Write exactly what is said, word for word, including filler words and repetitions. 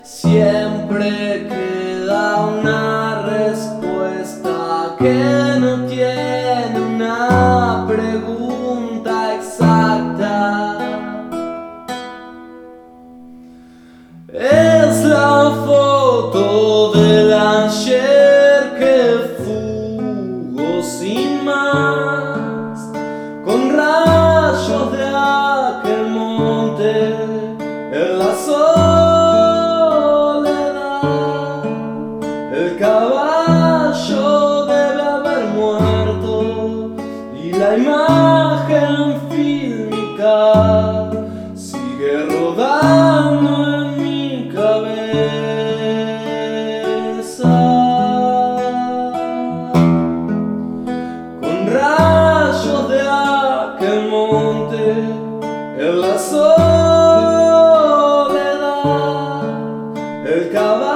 Siempre queda una respuesta que no tiene una pregunta exacta. Es la foto del ayer que fugó sin más, con rayos de aquel monte en la soledad. El caballo debe haber muerto y la imagen fílmica sigue rodando en mi cabeza, con rayos de aquel monte en la soledad. El caballo